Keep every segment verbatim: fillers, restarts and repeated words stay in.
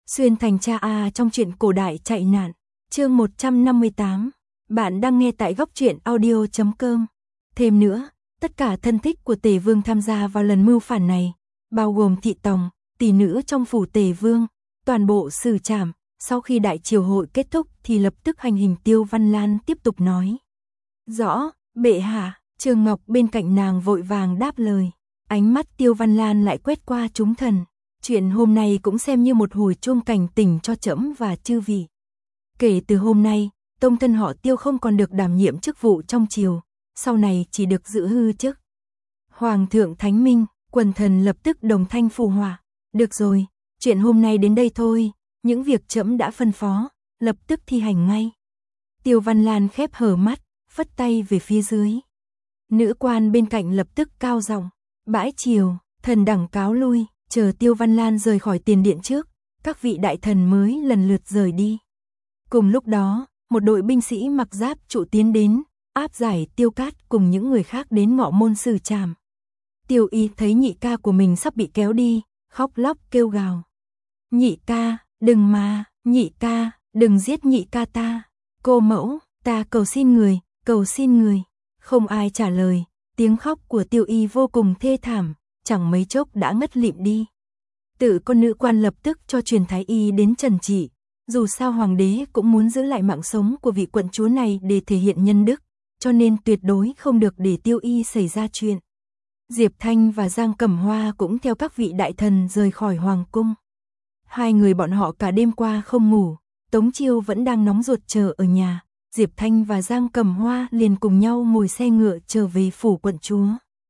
Xuyên thành cha A trong truyện cổ đại chạy nạn, chương một trăm năm mươi tám. Bạn đang nghe tại góc truyện audio chấm com. Thêm nữa, tất cả thân thích của Tề Vương tham gia vào lần mưu phản này, bao gồm thị tòng, tỷ nữ trong phủ Tề Vương, toàn bộ xử trảm. Sau khi đại triều hội kết thúc thì lập tức hành hình. Tiêu Văn Lan tiếp tục nói. Rõ, bệ hạ. Trường Ngọc bên cạnh nàng vội vàng đáp lời. Ánh mắt Tiêu Văn Lan lại quét qua chúng thần. Chuyện hôm nay cũng xem như một hồi chuông cảnh tỉnh cho trẫm và chư vị. Kể từ hôm nay, tông thân họ Tiêu không còn được đảm nhiệm chức vụ trong triều, sau này chỉ được giữ hư chức. Hoàng thượng thánh minh, quần thần lập tức đồng thanh phù hòa. Được rồi, chuyện hôm nay đến đây thôi, những việc trẫm đã phân phó, lập tức thi hành ngay. Tiêu Văn Lan khép hờ mắt, phất tay về phía dưới. Nữ quan bên cạnh lập tức cao giọng, bãi triều, thần đẳng cáo lui. Chờ Tiêu Văn Lan rời khỏi tiền điện trước, các vị đại thần mới lần lượt rời đi. Cùng lúc đó, một đội binh sĩ mặc giáp trụ tiến đến, áp giải Tiêu Cát cùng những người khác đến ngọ môn xử trảm. Tiêu Y thấy nhị ca của mình sắp bị kéo đi, khóc lóc kêu gào. Nhị ca, đừng mà, nhị ca, đừng giết nhị ca ta. Cô mẫu, ta cầu xin người, cầu xin người. Không ai trả lời, tiếng khóc của Tiêu Y vô cùng thê thảm. Chẳng mấy chốc đã ngất lịm đi. Tự con nữ quan lập tức cho truyền thái y đến trần trị. Dù sao hoàng đế cũng muốn giữ lại mạng sống của vị quận chúa này để thể hiện nhân đức, cho nên tuyệt đối không được để Tiêu Y xảy ra chuyện. Diệp Thanh và Giang Cẩm Hoa cũng theo các vị đại thần rời khỏi hoàng cung. Hai người bọn họ cả đêm qua không ngủ, Tống Chiêu vẫn đang nóng ruột chờ ở nhà. Diệp Thanh và Giang Cẩm Hoa liền cùng nhau ngồi xe ngựa trở về phủ quận chúa.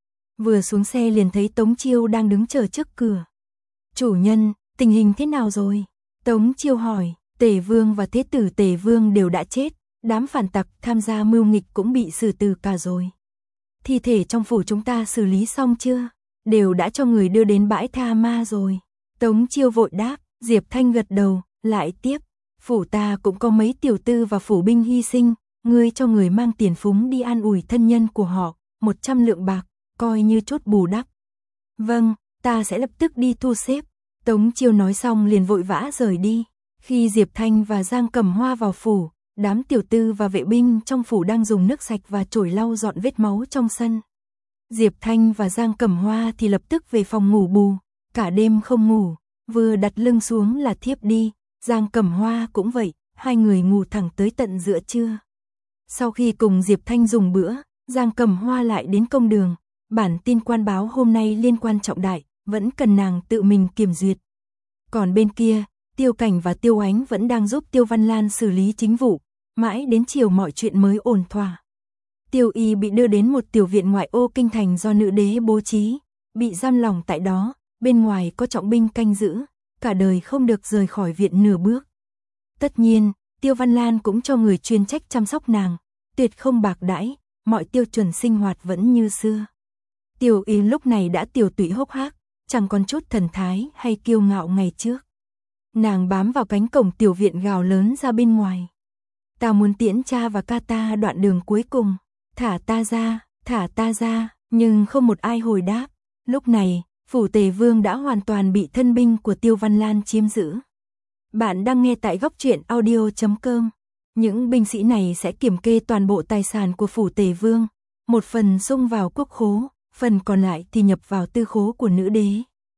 Vừa xuống xe liền thấy Tống Chiêu đang đứng chờ trước cửa. Chủ nhân, tình hình thế nào rồi? Tống Chiêu hỏi. Tề Vương và Thế tử Tề Vương đều đã chết, đám phản tặc tham gia mưu nghịch cũng bị xử tử cả rồi. Thi thể trong phủ chúng ta xử lý xong chưa? Đều đã cho người đưa đến bãi tha ma rồi. Tống Chiêu vội đáp. Diệp Thanh gật đầu, lại tiếp. Phủ ta cũng có mấy tiểu tư và phủ binh hy sinh, ngươi cho người mang tiền phúng đi an ủi thân nhân của họ, một trăm lượng bạc. Coi như chốt bù đắp. Vâng, ta sẽ lập tức đi thu xếp. Tống Chiêu nói xong liền vội vã rời đi. Khi Diệp Thanh và Giang Cẩm Hoa vào phủ, đám tiểu tư và vệ binh trong phủ đang dùng nước sạch và chổi lau dọn vết máu trong sân. Diệp Thanh và Giang Cẩm Hoa thì lập tức về phòng ngủ bù, cả đêm không ngủ, vừa đặt lưng xuống là thiếp đi. Giang Cẩm Hoa cũng vậy, hai người ngủ thẳng tới tận giữa trưa. Sau khi cùng Diệp Thanh dùng bữa, Giang Cẩm Hoa lại đến công đường. Bản tin quan báo hôm nay liên quan trọng đại, vẫn cần nàng tự mình kiểm duyệt. Còn bên kia, Tiêu Cảnh và Tiêu Ánh vẫn đang giúp Tiêu Văn Lan xử lý chính vụ, mãi đến chiều mọi chuyện mới ổn thỏa. Tiêu Y bị đưa đến một tiểu viện ngoại ô kinh thành do nữ đế bố trí, bị giam lỏng tại đó, bên ngoài có trọng binh canh giữ, cả đời không được rời khỏi viện nửa bước. Tất nhiên, Tiêu Văn Lan cũng cho người chuyên trách chăm sóc nàng, tuyệt không bạc đãi, mọi tiêu chuẩn sinh hoạt vẫn như xưa. Tiêu Y lúc này đã tiểu tụy hốc hác, chẳng còn chút thần thái hay kiêu ngạo ngày trước. Nàng bám vào cánh cổng tiểu viện gào lớn ra bên ngoài. Ta muốn tiễn cha và ca ta đoạn đường cuối cùng, thả ta ra, thả ta ra, nhưng không một ai hồi đáp. Lúc này, phủ Tề Vương đã hoàn toàn bị thân binh của Tiêu Văn Lan chiếm giữ. Bạn đang nghe tại góc truyện audio chấm com. Những binh sĩ này sẽ kiểm kê toàn bộ tài sản của phủ Tề Vương, một phần xung vào quốc khố, phần còn lại thì nhập vào tư khố của nữ đế.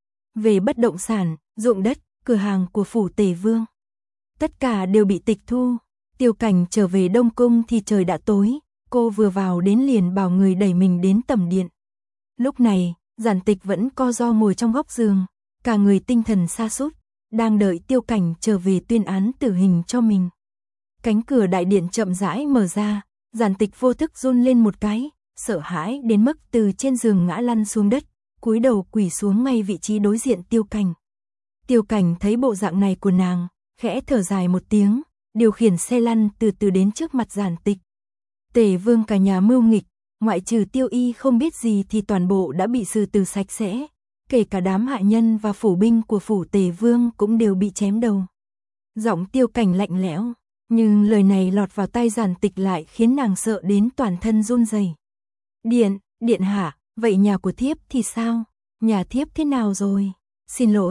Về bất động sản, ruộng đất, cửa hàng của phủ Tề Vương, tất cả đều bị tịch thu. Tiêu Cảnh trở về Đông Cung thì trời đã tối, cô vừa vào đến liền bảo người đẩy mình đến tẩm điện. Lúc này, Giản Tịch vẫn co ro ngồi trong góc giường, cả người tinh thần sa sút, đang đợi Tiêu Cảnh trở về tuyên án tử hình cho mình. Cánh cửa đại điện chậm rãi mở ra, Giản Tịch vô thức run lên một cái, sợ hãi đến mức từ trên giường ngã lăn xuống đất, cúi đầu quỳ xuống ngay vị trí đối diện Tiêu Cảnh. Tiêu Cảnh thấy bộ dạng này của nàng, khẽ thở dài một tiếng, điều khiển xe lăn từ từ đến trước mặt Giản Tịch. Tề Vương cả nhà mưu nghịch, ngoại trừ Tiêu Y không biết gì thì toàn bộ đã bị xử tử sạch sẽ, kể cả đám hạ nhân và phủ binh của phủ Tề Vương cũng đều bị chém đầu. Giọng Tiêu Cảnh lạnh lẽo, nhưng lời này lọt vào tai Giản Tịch lại khiến nàng sợ đến toàn thân run rẩy. Điện, điện hạ, vậy nhà của thiếp thì sao? Nhà thiếp thế nào rồi? Xin lỗi,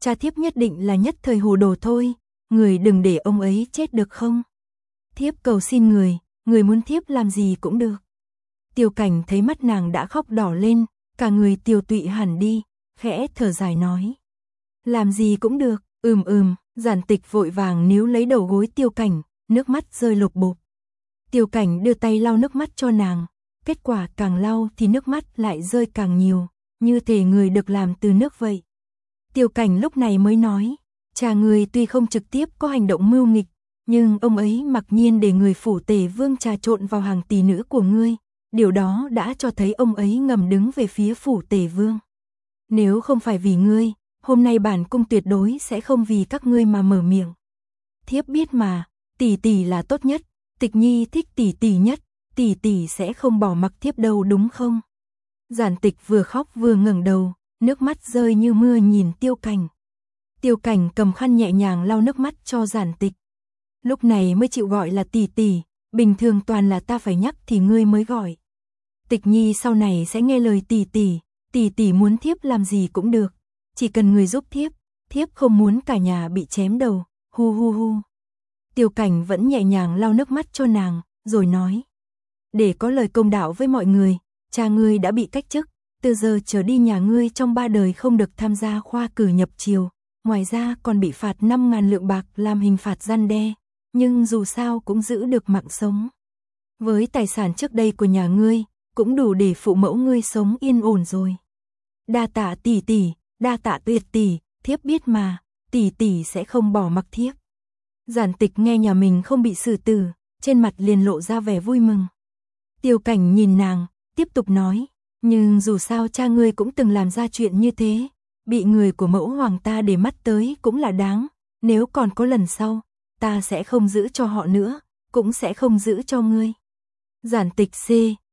cha thiếp nhất định là nhất thời hồ đồ thôi, người đừng để ông ấy chết được không? Thiếp cầu xin người, người muốn thiếp làm gì cũng được. Tiêu Cảnh thấy mắt nàng đã khóc đỏ lên, cả người tiều tụy hẳn đi, khẽ thở dài nói. Làm gì cũng được, ừm ừm, Giản Tịch vội vàng níu lấy đầu gối Tiêu Cảnh, nước mắt rơi lộp bộp. Tiêu Cảnh đưa tay lau nước mắt cho nàng, kết quả càng lau thì nước mắt lại rơi càng nhiều, như thể người được làm từ nước vậy. Tiêu Cảnh lúc này mới nói, cha người tuy không trực tiếp có hành động mưu nghịch, nhưng ông ấy mặc nhiên để người phủ Tề Vương trà trộn vào hàng tỷ nữ của ngươi, điều đó đã cho thấy ông ấy ngầm đứng về phía phủ Tề Vương. Nếu không phải vì ngươi, hôm nay bản cung tuyệt đối sẽ không vì các ngươi mà mở miệng. Thiếp biết mà, tỷ tỷ là tốt nhất, Tịch Nhi thích tỷ tỷ nhất, tỷ tỷ sẽ không bỏ mặc thiếp đâu đúng không? Giản Tịch vừa khóc vừa ngẩng đầu, nước mắt rơi như mưa nhìn Tiêu Cảnh. Tiêu Cảnh cầm khăn nhẹ nhàng lau nước mắt cho Giản Tịch. Lúc này mới chịu gọi là tỷ tỷ, bình thường toàn là ta phải nhắc thì ngươi mới gọi. Tịch Nhi sau này sẽ nghe lời tỷ tỷ, tỷ tỷ muốn thiếp làm gì cũng được, chỉ cần người giúp thiếp, thiếp không muốn cả nhà bị chém đầu, hu hu hu. Tiêu Cảnh vẫn nhẹ nhàng lau nước mắt cho nàng, rồi nói. Để có lời công đạo với mọi người, cha ngươi đã bị cách chức, từ giờ trở đi nhà ngươi trong ba đời không được tham gia khoa cử nhập triều, ngoài ra còn bị phạt năm ngàn lượng bạc làm hình phạt răn đe, nhưng dù sao cũng giữ được mạng sống. Với tài sản trước đây của nhà ngươi, cũng đủ để phụ mẫu ngươi sống yên ổn rồi. Đa tạ tỷ tỷ, đa tạ Tuyệt tỷ, thiếp biết mà, tỷ tỷ sẽ không bỏ mặc thiếp. Giản Tịch nghe nhà mình không bị xử tử, trên mặt liền lộ ra vẻ vui mừng. Tiêu Cảnh nhìn nàng, tiếp tục nói, nhưng dù sao cha ngươi cũng từng làm ra chuyện như thế, bị người của mẫu hoàng ta để mắt tới cũng là đáng, nếu còn có lần sau, ta sẽ không giữ cho họ nữa, cũng sẽ không giữ cho ngươi. Giản Tịch C,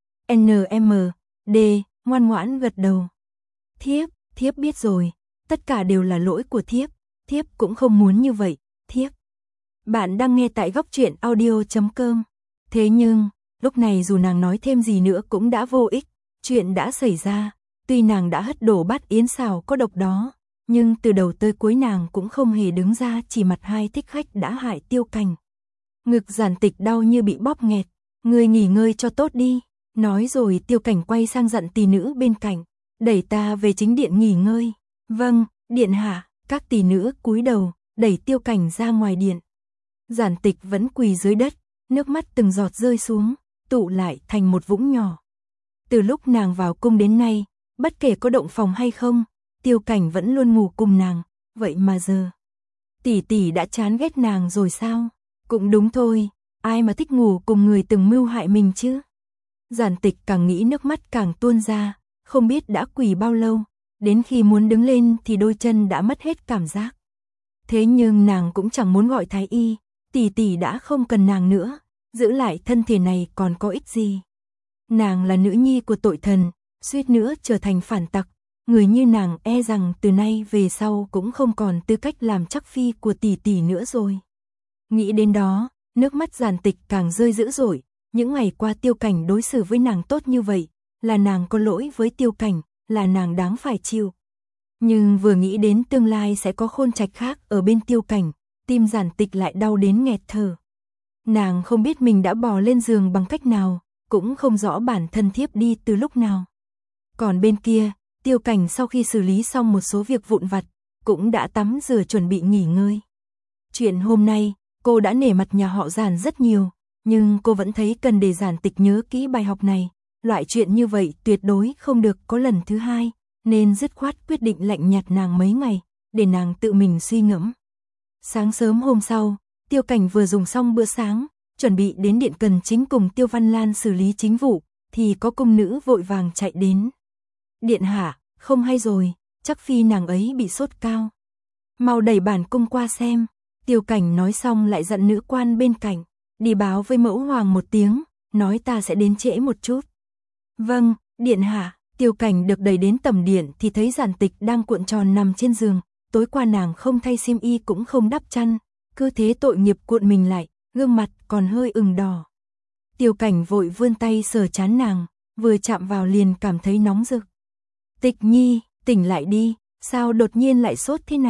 N M, D, ngoan ngoãn gật đầu. Thiếp, thiếp biết rồi, tất cả đều là lỗi của thiếp, thiếp cũng không muốn như vậy, thiếp. Bạn đang nghe tại góc truyện audio chấm com. Thế nhưng, lúc này dù nàng nói thêm gì nữa cũng đã vô ích, chuyện đã xảy ra, tuy nàng đã hất đổ bát yến xào có độc đó, nhưng từ đầu tới cuối nàng cũng không hề đứng ra chỉ mặt hai thích khách đã hại Tiêu Cảnh. Ngực Giản Tịch đau như bị bóp nghẹt, ngươi nghỉ ngơi cho tốt đi, nói rồi Tiêu Cảnh quay sang dặn tỷ nữ bên cạnh, đẩy ta về chính điện nghỉ ngơi. Vâng, điện hạ, các tỷ nữ cúi đầu, đẩy Tiêu Cảnh ra ngoài điện. Giản Tịch vẫn quỳ dưới đất, nước mắt từng giọt rơi xuống, tụ lại thành một vũng nhỏ. Từ lúc nàng vào cung đến nay, bất kể có động phòng hay không, Tiêu Cảnh vẫn luôn ngủ cùng nàng, vậy mà giờ tỷ tỷ đã chán ghét nàng rồi sao? Cũng đúng thôi, ai mà thích ngủ cùng người từng mưu hại mình chứ? Giản Tịch càng nghĩ nước mắt càng tuôn ra, không biết đã quỳ bao lâu, đến khi muốn đứng lên thì đôi chân đã mất hết cảm giác. Thế nhưng nàng cũng chẳng muốn gọi thái y, tỷ tỷ đã không cần nàng nữa, giữ lại thân thể này còn có ích gì? Nàng là nữ nhi của tội thần, suýt nữa trở thành phản tặc, người như nàng e rằng từ nay về sau cũng không còn tư cách làm chắc phi của tỷ tỷ nữa rồi. Nghĩ đến đó, nước mắt Giản Tịch càng rơi dữ dội, những ngày qua Tiêu Cảnh đối xử với nàng tốt như vậy, là nàng có lỗi với Tiêu Cảnh, là nàng đáng phải chịu. Nhưng vừa nghĩ đến tương lai sẽ có khôn trạch khác ở bên Tiêu Cảnh, tim Giản Tịch lại đau đến nghẹt thở. Nàng không biết mình đã bò lên giường bằng cách nào, cũng không rõ bản thân thiếp đi từ lúc nào. Còn bên kia, Tiêu Cảnh sau khi xử lý xong một số việc vụn vặt, cũng đã tắm rửa chuẩn bị nghỉ ngơi. Chuyện hôm nay, cô đã nể mặt nhà họ Giản rất nhiều, nhưng cô vẫn thấy cần để Giản Tịch nhớ kỹ bài học này. Loại chuyện như vậy tuyệt đối không được có lần thứ hai, nên dứt khoát quyết định lạnh nhạt nàng mấy ngày, để nàng tự mình suy ngẫm. Sáng sớm hôm sau, Tiêu Cảnh vừa dùng xong bữa sáng, chuẩn bị đến điện Cần Chính cùng Tiêu Văn Lan xử lý chính vụ, thì có cung nữ vội vàng chạy đến. Điện hạ, không hay rồi, chắc phi nàng ấy bị sốt cao. Mau đẩy bản cung qua xem. Tiêu Cảnh nói xong lại dặn nữ quan bên cạnh, đi báo với mẫu hoàng một tiếng, nói ta sẽ đến trễ một chút. Vâng, điện hạ. Tiêu Cảnh được đẩy đến tầm điện thì thấy Giản Tịch đang cuộn tròn nằm trên giường, tối qua nàng không thay xiêm y cũng không đắp chăn, cứ thế tội nghiệp cuộn mình lại, gương mặt còn hơi ửng đỏ. Tiêu Cảnh vội vươn tay sờ trán nàng, vừa chạm vào liền cảm thấy nóng rực. Tịch Nhi, tỉnh lại đi, sao đột nhiên lại sốt thế này?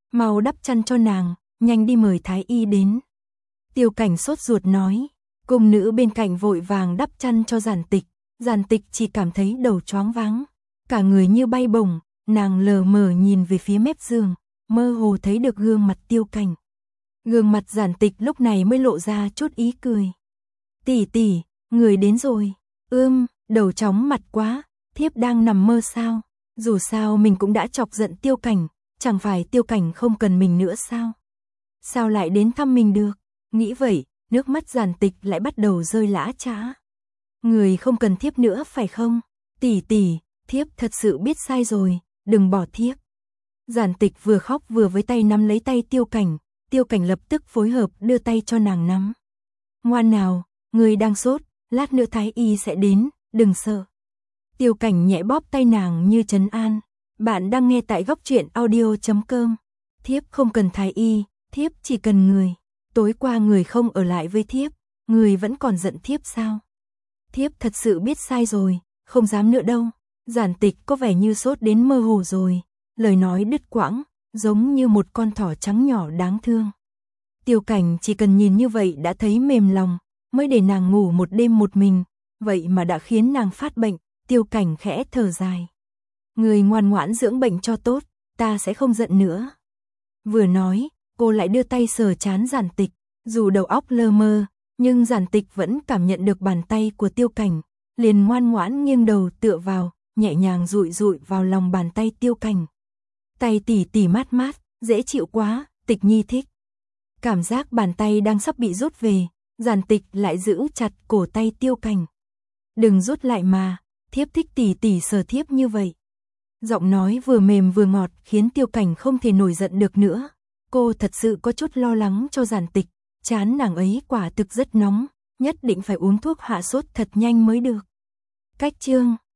Mau đắp chăn cho nàng, nhanh đi mời thái y đến. Tiêu Cảnh sốt ruột nói. Cung nữ bên cạnh vội vàng đắp chăn cho Giản Tịch. Giản Tịch chỉ cảm thấy đầu choáng váng, cả người như bay bổng, nàng lờ mờ nhìn về phía mép giường, mơ hồ thấy được gương mặt Tiêu Cảnh. Gương mặt Giản Tịch lúc này mới lộ ra chút ý cười. Tỷ tỷ, người đến rồi. Ưm, đầu chóng mặt quá, thiếp đang nằm mơ sao? Dù sao mình cũng đã chọc giận Tiêu Cảnh, chẳng phải Tiêu Cảnh không cần mình nữa sao? Sao lại đến thăm mình được? Nghĩ vậy, nước mắt Giản Tịch lại bắt đầu rơi lã chã. Người không cần thiếp nữa phải không? Tỷ tỷ, thiếp thật sự biết sai rồi, đừng bỏ thiếp. Giản Tịch vừa khóc vừa với tay nắm lấy tay Tiêu Cảnh, Tiêu Cảnh lập tức phối hợp đưa tay cho nàng nắm. Ngoan nào, người đang sốt, lát nữa thái y sẽ đến, đừng sợ. Tiêu Cảnh nhẹ bóp tay nàng như trấn an. Bạn đang nghe tại góc truyện audio chấm com. Thiếp không cần thái y, thiếp chỉ cần người. Tối qua người không ở lại với thiếp, người vẫn còn giận thiếp sao? Thiếp thật sự biết sai rồi, không dám nữa đâu. Giản Tịch có vẻ như sốt đến mơ hồ rồi, lời nói đứt quãng, giống như một con thỏ trắng nhỏ đáng thương. Tiêu Cảnh chỉ cần nhìn như vậy đã thấy mềm lòng, mới để nàng ngủ một đêm một mình, vậy mà đã khiến nàng phát bệnh. Tiêu Cảnh khẽ thở dài. Người ngoan ngoãn dưỡng bệnh cho tốt, ta sẽ không giận nữa. Vừa nói, cô lại đưa tay sờ trán Giản Tịch, dù đầu óc lơ mơ, nhưng Giản Tịch vẫn cảm nhận được bàn tay của Tiêu Cảnh, liền ngoan ngoãn nghiêng đầu tựa vào, nhẹ nhàng dụi dụi vào lòng bàn tay Tiêu Cảnh. Tay tỉ tỉ mát mát, dễ chịu quá, Tịch Nhi thích. Cảm giác bàn tay đang sắp bị rút về, Giản Tịch lại giữ chặt cổ tay Tiêu Cảnh. Đừng rút lại mà, thiếp thích tỉ tỉ sờ thiếp như vậy. Giọng nói vừa mềm vừa ngọt khiến Tiêu Cảnh không thể nổi giận được nữa. Cô thật sự có chút lo lắng cho Giản Tịch, trán nàng ấy quả thực rất nóng, nhất định phải uống thuốc hạ sốt thật nhanh mới được. Cách chương